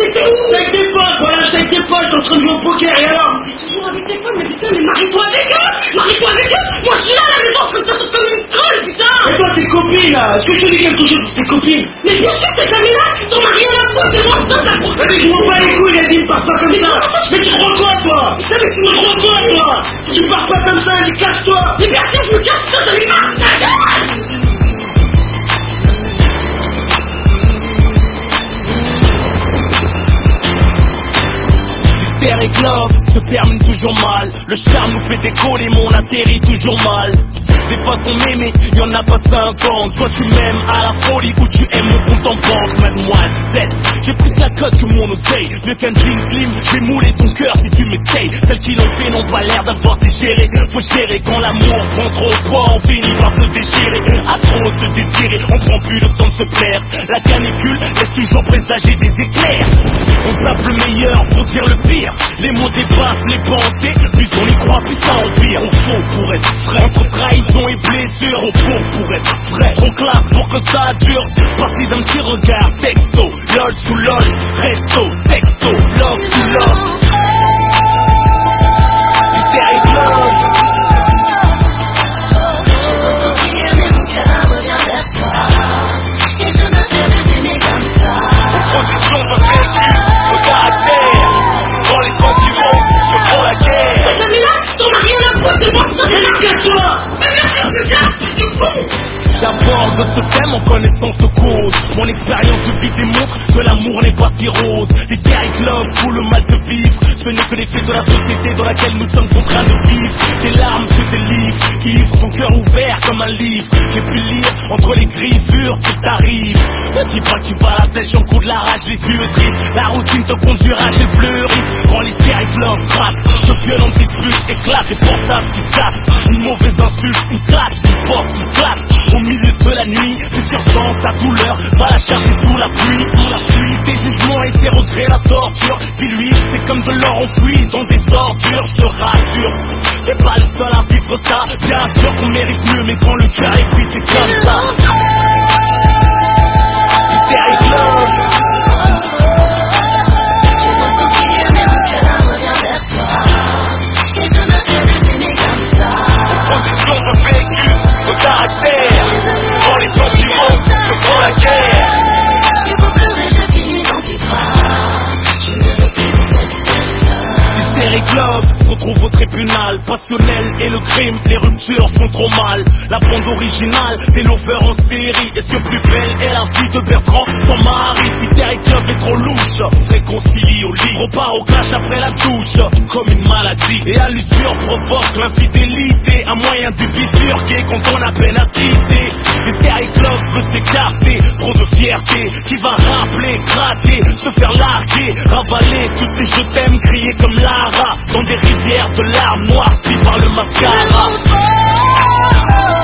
t'étais où? J'étais avec tes potes, voilà, j'étais avec tes potes, j'étais en train de jouer au poker, et alors? T'es toujours avec tes potes, mais putain, mais marie-toi avec eux! Marie-toi avec eux! Moi, je suis là à la maison en train de t'attendre comme une conne, putain! Et toi, tes copines, là, est-ce que je te dis quelque chose pour tes copines? Mais bien sûr, t'es jamais là! T'en as rien à foutre, c'est moi, putain, t'as pour... Vas-y, je m'en bats les couilles, vas-y, me pars pas comme ça! Mais tu crois quoi, toi? Putain, mais tu Tu crois quoi, toi? Tu me pars pas comme ça, vas-y, casse-toi! Mais bien sûr, je me casse, putain, j'en ai marre, ta gueule! Hystérique Love se termine toujours mal. Le charme nous fait décoller, mais on atterrit toujours mal. Des façons m'aimer, y'en a pas 50. Soit tu m'aimes à la folie ou tu aimes mon compte en banque, mademoiselle. J'ai plus la cote que mon oseille. Mieux qu'un jean slim, j'ai moulé ton cœur si tu m'essayes. Celles qui l'ont fait n'ont pas l'air d'avoir digéré. Faut gérer quand l'amour prend trop de poids, on finit par se déchirer. À trop se désirer, on prend plus le temps de se plaire. La canicule laisse toujours présager des éclairs. On zappe le meilleur pour dire le pire. Les mots dépassent les pensées, plus on y croit, plus ça empire. Trop faux pour être frais, entre trahison et blessure. Trop beau pour être vrai, trop classe pour que ça dure. Parti d'un petit regard, texto, lol sous lol, resto, sexto, love sous love. Hystérique Love. Je veux sortir, mais mon cœur revient vers toi. Et je me fais aimer comme ça. Position de vécu, de caractère. Quand les sentiments se font la guerre. T'es jamais là, t'en as rien à foutre, c'est moi, putain, Vas-y, casse-toi! mais bien sûr, je me casse, t'es con! J'aborde ce thème en connaissance de cause. Mon expérience de vie démontre que l'amour n'est pas si rose. Hystérique Love fout le mal de vivre. Ce n'est que l'effet de la société dans laquelle nous sommes contraints de vivre. Des larmes se délivrent, ivre, ton cœur ouvert comme un livre. J'ai pu lire entre les griffures ce qui t'arrive. Ne dis pas que tu vas à la tête, j'en coup de la rage, les yeux tristes. La routine te conduira chez fleuriste. Quand l'hystérique Love craque, de violentes disputes éclatent, des portables qui se cassent. Une mauvaise insulte, une claque, une porte qui claque. Au milieu de la nuit, si tu ressens sa douleur, va la chercher sous la pluie. Tes jugements et ses regrets, la torture. Dis-lui que c'est comme de l'or enfoui dans des ordures, je te rassure. T'es pas le seul à vivre ça. Bien sûr qu'on mérite mieux, mais quand le cœur est pris, c'est comme ça. Hystérique Love. Je veux sortir, mais mon cœur revient vers toi. Et je me fais aimer comme ça. Position de vécu, de caractère. Quand les sentiments se font la guerre. J'ai beau pleurer, je finis dans tes bras. Je ne veux plus de cette histoire. Hystérique Love se retrouve au tribunal. Passionnel et le crime, les ruptures font trop mal. La bande originale des lovers en série. Est-ce que plus belle est la vie de Bertrand, son mari? Hystérique Love est trop louche, se réconcilie au lit. Repart au clash après la douche, comme une maladie. Et à l'usure provoque l'infidélité. Un moyen de bifurquer quand on a peine à citer. Hystérique Love veut s'écarter, trop de fierté. Qui va rappeler, gratter, se faire larguer, ravaler tous ces je t'aime criés comme Lara dans des rivières de larmes noircies par le mascara.